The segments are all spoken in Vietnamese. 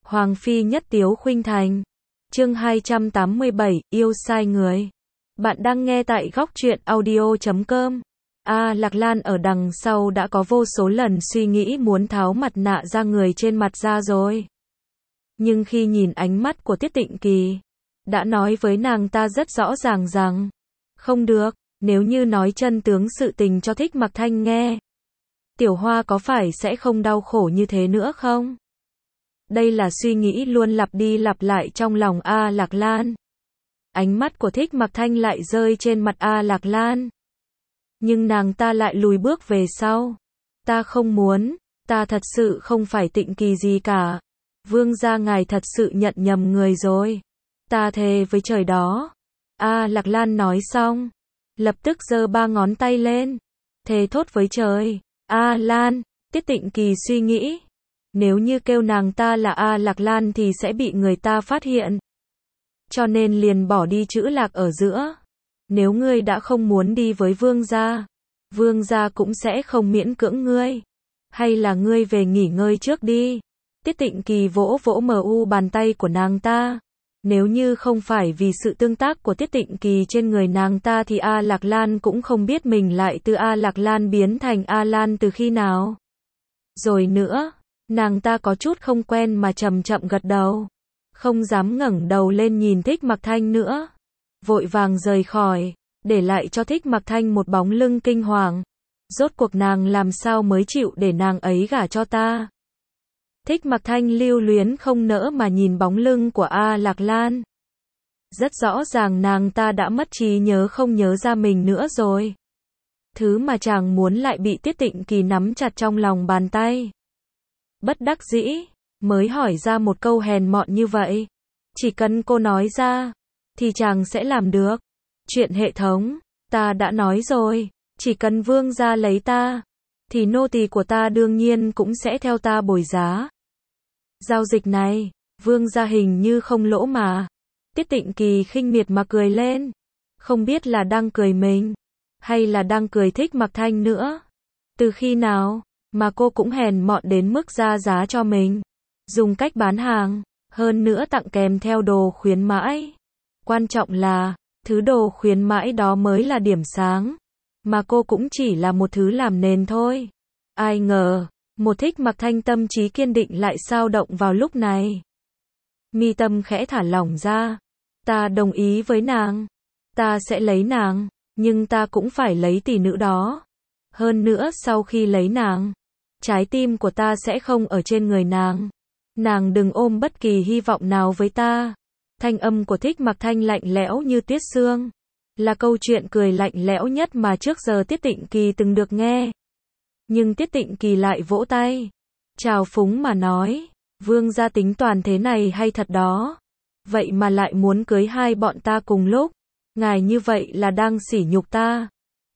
Hoàng phi nhất tiếu khuynh thành. Chương 287, yêu sai người. Bạn đang nghe tại góc truyện audio.com. Lạc Lan ở đằng sau đã có vô số lần suy nghĩ muốn tháo mặt nạ ra người trên mặt ra rồi. Nhưng khi nhìn ánh mắt của Tiết Tịnh Kỳ, đã nói với nàng ta rất rõ ràng rằng, không được, nếu như nói chân tướng sự tình cho Thích Mặc Thanh nghe, Tiểu Hoa có phải sẽ không đau khổ như thế nữa không? Đây là suy nghĩ luôn lặp đi lặp lại trong lòng Lạc Lan. Ánh mắt của Thích Mặc Thanh lại rơi trên mặt Lạc Lan. Nhưng nàng ta lại lùi bước về sau. Ta không muốn, ta thật sự không phải Tịnh Kỳ gì cả. Vương gia ngài thật sự nhận nhầm người rồi. Ta thề với trời đó. Lạc Lan nói xong, lập tức giơ 3 ngón tay lên, thề thốt với trời. Lan, Tiết Tịnh Kỳ suy nghĩ, nếu như kêu nàng ta là Lạc Lan thì sẽ bị người ta phát hiện. Cho nên liền bỏ đi chữ Lạc ở giữa. Nếu ngươi đã không muốn đi với Vương gia cũng sẽ không miễn cưỡng ngươi. Hay là ngươi về nghỉ ngơi trước đi. Tiết Tịnh Kỳ vỗ vỗ bàn tay của nàng ta. Nếu như không phải vì sự tương tác của Tiết Tịnh Kỳ trên người nàng ta thì Lạc Lan cũng không biết mình lại từ Lạc Lan biến thành Lan từ khi nào. Rồi nữa, nàng ta có chút không quen mà chậm chậm gật đầu. Không dám ngẩng đầu lên nhìn Thích Mặc Thanh nữa. Vội vàng rời khỏi, để lại cho Thích Mặc Thanh một bóng lưng kinh hoàng. Rốt cuộc nàng làm sao mới chịu để nàng ấy gả cho ta? Thích Mặc Thanh lưu luyến không nỡ mà nhìn bóng lưng của Lạc Lan. Rất rõ ràng nàng ta đã mất trí nhớ, không nhớ ra mình nữa rồi. Thứ mà chàng muốn lại bị Tiết Tịnh Kỳ nắm chặt trong lòng bàn tay. Bất đắc dĩ, mới hỏi ra một câu hèn mọn như vậy. Chỉ cần cô nói ra, thì chàng sẽ làm được. Chuyện hệ thống, ta đã nói rồi, chỉ cần vương gia lấy ta, thì nô tỳ của ta đương nhiên cũng sẽ theo ta bồi giá. Giao dịch này, vương gia hình như không lỗ mà. Tiết Tịnh Kỳ khinh miệt mà cười lên. Không biết là đang cười mình, hay là đang cười Thích Mặc Thanh nữa. Từ khi nào mà cô cũng hèn mọn đến mức ra giá cho mình. Dùng cách bán hàng, hơn nữa tặng kèm theo đồ khuyến mãi. Quan trọng là, thứ đồ khuyến mãi đó mới là điểm sáng. Mà cô cũng chỉ là một thứ làm nền thôi. Ai ngờ, một Thích Mặc Thanh tâm trí kiên định lại xao động vào lúc này. Mi tâm khẽ thả lỏng ra. Ta đồng ý với nàng. Ta sẽ lấy nàng, nhưng ta cũng phải lấy tỷ nữ đó. Hơn nữa sau khi lấy nàng, trái tim của ta sẽ không ở trên người nàng. Nàng đừng ôm bất kỳ hy vọng nào với ta. Thanh âm của Thích Mặc Thanh lạnh lẽo như tuyết sương. Là câu chuyện cười lạnh lẽo nhất mà trước giờ Tiết Tịnh Kỳ từng được nghe. Nhưng Tiết Tịnh Kỳ lại vỗ tay. Trào phúng mà nói. Vương gia tính toàn thế này hay thật đó. Vậy mà lại muốn cưới hai bọn ta cùng lúc. Ngài như vậy là đang sỉ nhục ta.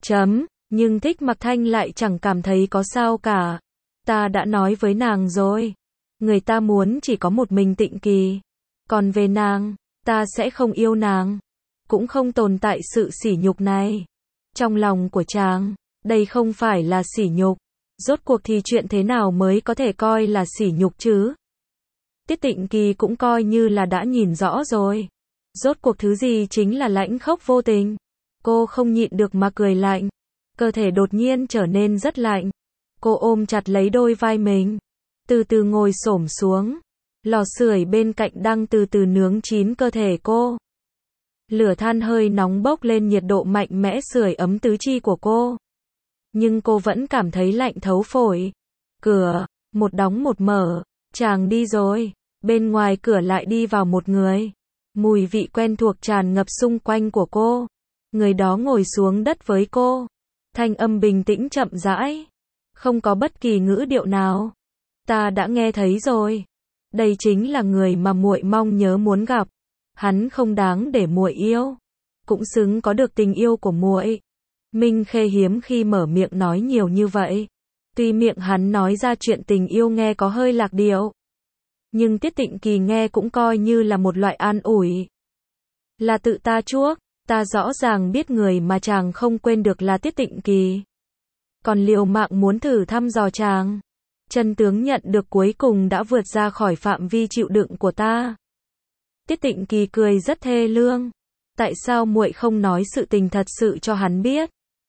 Nhưng Thích Mặc Thanh lại chẳng cảm thấy có sao cả. Ta đã nói với nàng rồi. Người ta muốn chỉ có một mình Tịnh Kỳ. Còn về nàng, ta sẽ không yêu nàng. Cũng không tồn tại sự sỉ nhục này. Trong lòng của chàng, đây không phải là sỉ nhục. Rốt cuộc thì chuyện thế nào mới có thể coi là sỉ nhục chứ? Tiết Tịnh Kỳ cũng coi như là đã nhìn rõ rồi. Rốt cuộc thứ gì chính là lãnh khốc vô tình. Cô không nhịn được mà cười lạnh. Cơ thể đột nhiên trở nên rất lạnh. Cô ôm chặt lấy đôi vai mình. Từ từ ngồi xổm xuống. Lò sưởi bên cạnh đang từ từ nướng chín cơ thể cô. Lửa than hơi nóng bốc lên, nhiệt độ mạnh mẽ sưởi ấm tứ chi của cô. Nhưng cô vẫn cảm thấy lạnh thấu phổi. Cửa, một đóng một mở. Chàng đi rồi. Bên ngoài cửa lại đi vào một người. Mùi vị quen thuộc tràn ngập xung quanh của cô. Người đó ngồi xuống đất với cô. Thanh âm bình tĩnh chậm rãi. Không có bất kỳ ngữ điệu nào. Ta đã nghe thấy rồi. Đây chính là người mà muội mong nhớ muốn gặp. Hắn không đáng để muội yêu, cũng xứng có được tình yêu của muội. Minh Khê hiếm khi mở miệng nói nhiều như vậy. Tuy miệng hắn nói ra chuyện tình yêu nghe có hơi lạc điệu, nhưng Tiết Tịnh Kỳ nghe cũng coi như là một loại an ủi. Là tự ta chuốc, ta rõ ràng biết người mà chàng không quên được là Tiết Tịnh Kỳ. Còn liều mạng muốn thử thăm dò chàng. Chân tướng nhận được cuối cùng đã vượt ra khỏi phạm vi chịu đựng của ta. Tiết Tịnh Kỳ cười rất thê lương. Tại sao muội không nói sự tình thật sự cho hắn biết?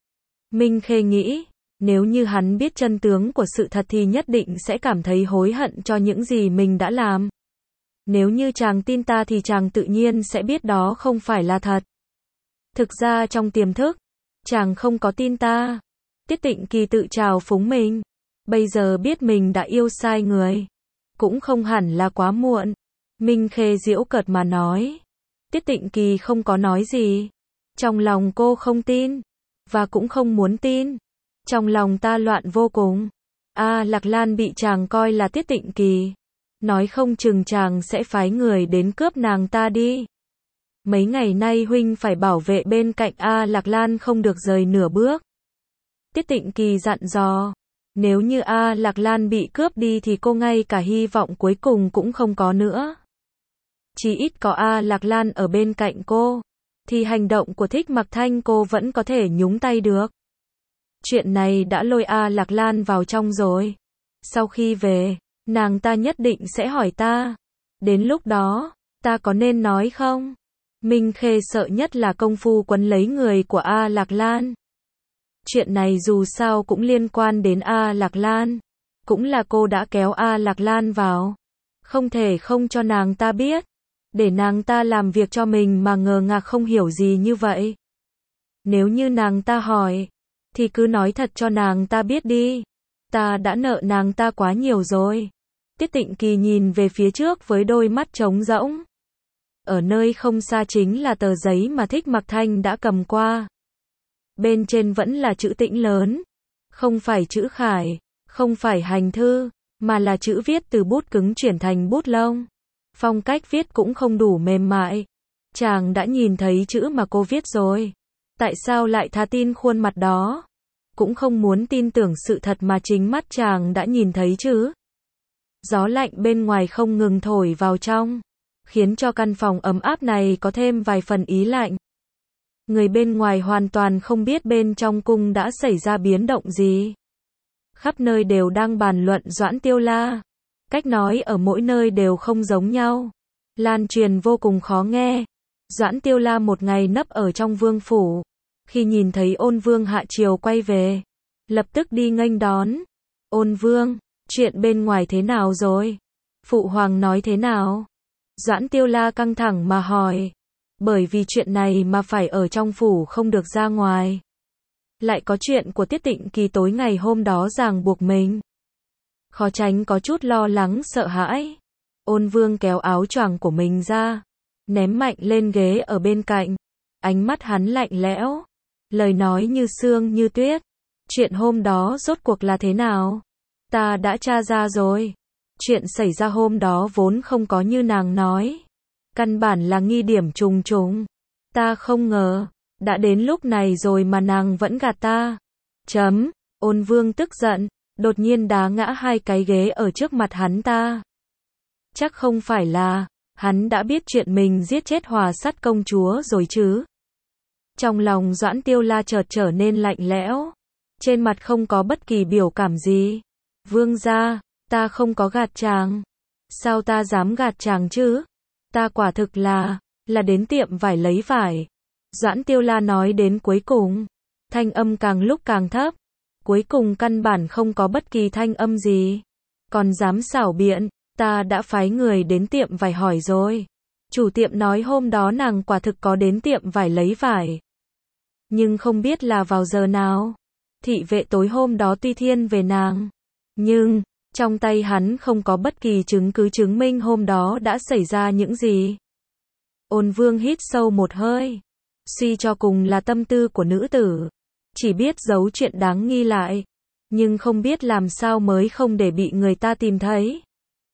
Minh Khê nghĩ, nếu như hắn biết chân tướng của sự thật thì nhất định sẽ cảm thấy hối hận cho những gì mình đã làm. Nếu như chàng tin ta thì chàng tự nhiên sẽ biết đó không phải là thật. Thực ra trong tiềm thức, chàng không có tin ta. Tiết Tịnh Kỳ tự trào phúng mình. Bây giờ biết mình đã yêu sai người. Cũng không hẳn là quá muộn. Minh Khê giễu cợt mà nói. Tiết Tịnh Kỳ không có nói gì. Trong lòng cô không tin. Và cũng không muốn tin. Trong lòng ta loạn vô cùng. Lạc Lan bị chàng coi là Tiết Tịnh Kỳ. Nói không chừng chàng sẽ phái người đến cướp nàng ta đi. Mấy ngày nay huynh phải bảo vệ bên cạnh Lạc Lan không được rời nửa bước. Tiết Tịnh Kỳ dặn dò. Nếu như Lạc Lan bị cướp đi thì cô ngay cả hy vọng cuối cùng cũng không có nữa. Chỉ ít có Lạc Lan ở bên cạnh cô, thì hành động của Thích Mặc Thanh cô vẫn có thể nhúng tay được. Chuyện này đã lôi Lạc Lan vào trong rồi. Sau khi về, nàng ta nhất định sẽ hỏi ta. Đến lúc đó, ta có nên nói không? Minh Khê sợ nhất là công phu quấn lấy người của Lạc Lan. Chuyện này dù sao cũng liên quan đến Lạc Lan. Cũng là cô đã kéo Lạc Lan vào. Không thể không cho nàng ta biết. Để nàng ta làm việc cho mình mà ngờ ngác không hiểu gì như vậy. Nếu như nàng ta hỏi, thì cứ nói thật cho nàng ta biết đi. Ta đã nợ nàng ta quá nhiều rồi. Tiết Tịnh Kỳ nhìn về phía trước với đôi mắt trống rỗng. Ở nơi không xa chính là tờ giấy mà Thích Mặc Thanh đã cầm qua. Bên trên vẫn là chữ Tĩnh lớn. Không phải chữ khải, không phải hành thư, mà là chữ viết từ bút cứng chuyển thành bút lông. Phong cách viết cũng không đủ mềm mại. Chàng đã nhìn thấy chữ mà cô viết rồi. Tại sao lại thà tin khuôn mặt đó? Cũng không muốn tin tưởng sự thật mà chính mắt chàng đã nhìn thấy chứ. Gió lạnh bên ngoài không ngừng thổi vào trong, khiến cho căn phòng ấm áp này có thêm vài phần ý lạnh. Người bên ngoài hoàn toàn không biết bên trong cung đã xảy ra biến động gì. Khắp nơi đều đang bàn luận Doãn Tiêu La. Cách nói ở mỗi nơi đều không giống nhau. Lan truyền vô cùng khó nghe. Doãn Tiêu La một ngày nấp ở trong vương phủ. Khi nhìn thấy Ôn Vương hạ triều quay về, lập tức đi nghênh đón. Ôn Vương, chuyện bên ngoài thế nào rồi? Phụ hoàng nói thế nào? Doãn Tiêu La căng thẳng mà hỏi. Bởi vì chuyện này mà phải ở trong phủ không được ra ngoài. Lại có chuyện của Tiết Tịnh Kỳ tối ngày hôm đó ràng buộc mình. Khó tránh có chút lo lắng sợ hãi. Ôn Vương kéo áo choàng của mình ra, ném mạnh lên ghế ở bên cạnh. Ánh mắt hắn lạnh lẽo, lời nói như sương như tuyết. Chuyện hôm đó rốt cuộc là thế nào? Ta đã tra ra rồi. Chuyện xảy ra hôm đó vốn không có như nàng nói. Căn bản là nghi điểm trùng trùng. Ta không ngờ, đã đến lúc này rồi mà nàng vẫn gạt ta. Ôn Vương tức giận, đột nhiên đá ngã hai cái ghế ở trước mặt hắn ta. Chắc không phải là, hắn đã biết chuyện mình giết chết Hòa Sắt công chúa rồi chứ. Trong lòng Doãn Tiêu La chợt trở nên lạnh lẽo. Trên mặt không có bất kỳ biểu cảm gì. Vương gia, ta không có gạt chàng. Sao ta dám gạt chàng chứ? Ta quả thực là đến tiệm vải lấy vải. Doãn Tiêu La nói đến cuối cùng. Thanh âm càng lúc càng thấp. Cuối cùng căn bản không có bất kỳ thanh âm gì. Còn dám xảo biện, ta đã phái người đến tiệm vải hỏi rồi. Chủ tiệm nói hôm đó nàng quả thực có đến tiệm vải lấy vải. Nhưng không biết là vào giờ nào. Thị vệ tối hôm đó tuy thiên về nàng. Nhưng, trong tay hắn không có bất kỳ chứng cứ chứng minh hôm đó đã xảy ra những gì. Ôn Vương hít sâu một hơi. Suy cho cùng là tâm tư của nữ tử. Chỉ biết giấu chuyện đáng nghi lại. Nhưng không biết làm sao mới không để bị người ta tìm thấy.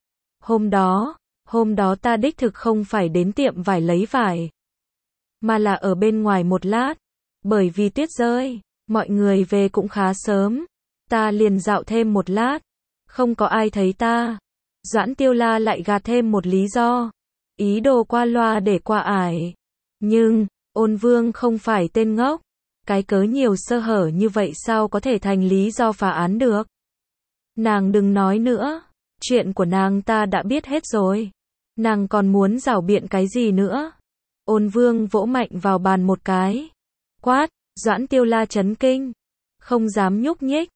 Hôm đó ta đích thực không phải đến tiệm vải lấy vải. Mà là ở bên ngoài một lát. Bởi vì tuyết rơi, mọi người về cũng khá sớm. Ta liền dạo thêm một lát. Không có ai thấy ta. Doãn Tiêu La lại gạt thêm một lý do. Ý đồ qua loa để qua ải. Nhưng, Ôn Vương không phải tên ngốc. Cái cớ nhiều sơ hở như vậy sao có thể thành lý do phá án được. Nàng đừng nói nữa, chuyện của nàng ta đã biết hết rồi. Nàng còn muốn giảo biện cái gì nữa? Ôn Vương vỗ mạnh vào bàn một cái. Quát, Doãn Tiêu La chấn kinh. Không dám nhúc nhích,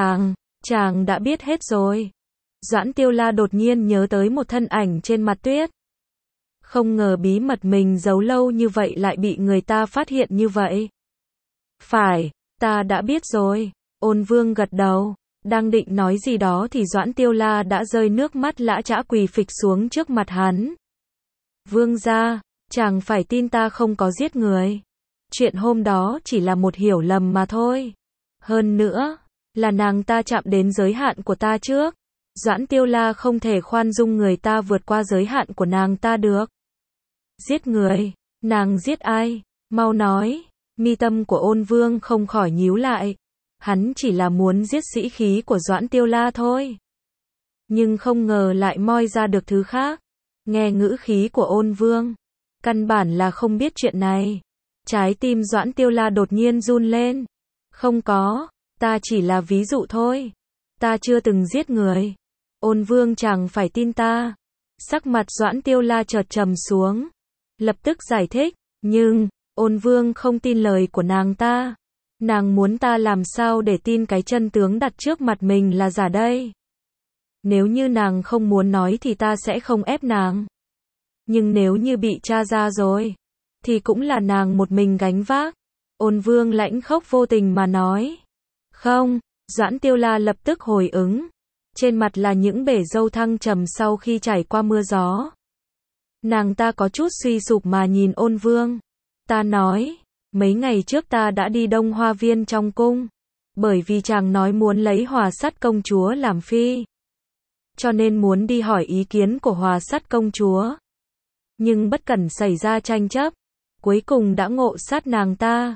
chàng đã biết hết rồi. Doãn Tiêu La đột nhiên nhớ tới một thân ảnh trên mặt tuyết. Không ngờ bí mật mình giấu lâu như vậy lại bị người ta phát hiện như vậy. Phải, ta đã biết rồi. Ôn Vương gật đầu, đang định nói gì đó thì Doãn Tiêu La đã rơi nước mắt lã chã quỳ phịch xuống trước mặt hắn. Vương gia, chàng phải tin ta không có giết người. Chuyện hôm đó chỉ là một hiểu lầm mà thôi. Hơn nữa, là nàng ta chạm đến giới hạn của ta trước. Doãn Tiêu La không thể khoan dung người ta vượt qua giới hạn của nàng ta được. Giết người? Nàng giết ai? Mau nói. Mi tâm của Ôn Vương không khỏi nhíu lại. Hắn chỉ là muốn giết sĩ khí của Doãn Tiêu La thôi. Nhưng không ngờ lại moi ra được thứ khác. Nghe ngữ khí của Ôn Vương, căn bản là không biết chuyện này. Trái tim Doãn Tiêu La đột nhiên run lên. Không có, ta chỉ là ví dụ thôi. Ta chưa từng giết người. Ôn Vương chẳng phải tin ta. Sắc mặt Doãn Tiêu La chợt trầm xuống. Lập tức giải thích, nhưng, Ôn Vương không tin lời của nàng ta. Nàng muốn ta làm sao để tin cái chân tướng đặt trước mặt mình là giả đây? Nếu như nàng không muốn nói thì ta sẽ không ép nàng. Nhưng nếu như bị tra ra rồi, thì cũng là nàng một mình gánh vác. Ôn Vương lãnh khốc vô tình mà nói. Không, Doãn Tiêu La lập tức hồi ứng. Trên mặt là những bể râu thăng trầm sau khi trải qua mưa gió. Nàng ta có chút suy sụp mà nhìn Ôn Vương. Ta nói, mấy ngày trước ta đã đi Đông Hoa Viên trong cung. Bởi vì chàng nói muốn lấy Hòa Sắt công chúa làm phi. Cho nên muốn đi hỏi ý kiến của Hòa Sắt công chúa. Nhưng bất cẩn xảy ra tranh chấp. Cuối cùng đã ngộ sát nàng ta.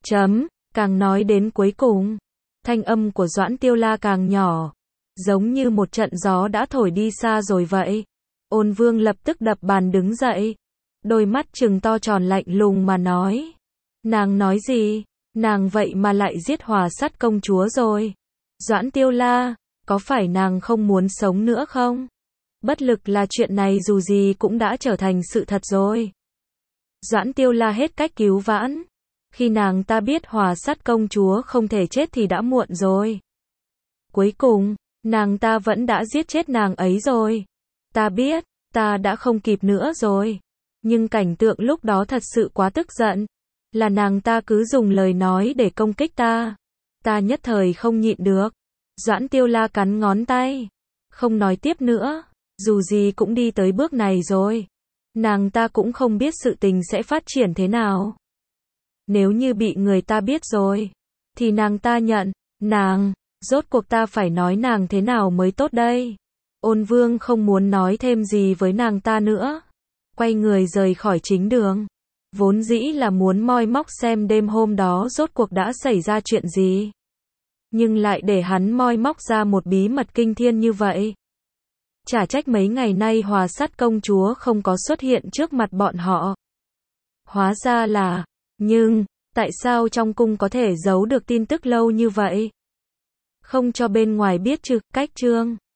Càng nói đến cuối cùng, thanh âm của Doãn Tiêu La càng nhỏ. Giống như một trận gió đã thổi đi xa rồi vậy. Ôn Vương lập tức đập bàn đứng dậy. Đôi mắt trừng to tròn lạnh lùng mà nói. Nàng nói gì? Nàng vậy mà lại giết Hòa Sắt công chúa rồi. Doãn Tiêu La, có phải nàng không muốn sống nữa không? Bất lực là chuyện này dù gì cũng đã trở thành sự thật rồi. Doãn Tiêu La hết cách cứu vãn. Khi nàng ta biết Hòa Sắt công chúa không thể chết thì đã muộn rồi. Cuối cùng, nàng ta vẫn đã giết chết nàng ấy rồi. Ta biết, ta đã không kịp nữa rồi. Nhưng cảnh tượng lúc đó thật sự quá tức giận. Là nàng ta cứ dùng lời nói để công kích ta. Ta nhất thời không nhịn được. Doãn Tiêu La cắn ngón tay. Không nói tiếp nữa. Dù gì cũng đi tới bước này rồi. Nàng ta cũng không biết sự tình sẽ phát triển thế nào. Nếu như bị người ta biết rồi, thì nàng ta nhận. Rốt cuộc ta phải nói nàng thế nào mới tốt đây? Ôn Vương không muốn nói thêm gì với nàng ta nữa. Quay người rời khỏi chính đường. Vốn dĩ là muốn moi móc xem đêm hôm đó rốt cuộc đã xảy ra chuyện gì. Nhưng lại để hắn moi móc ra một bí mật kinh thiên như vậy. Chả trách mấy ngày nay Hòa Sắt công chúa không có xuất hiện trước mặt bọn họ. Hóa ra là, nhưng, tại sao trong cung có thể giấu được tin tức lâu như vậy? Không cho bên ngoài biết chứ, cách chương.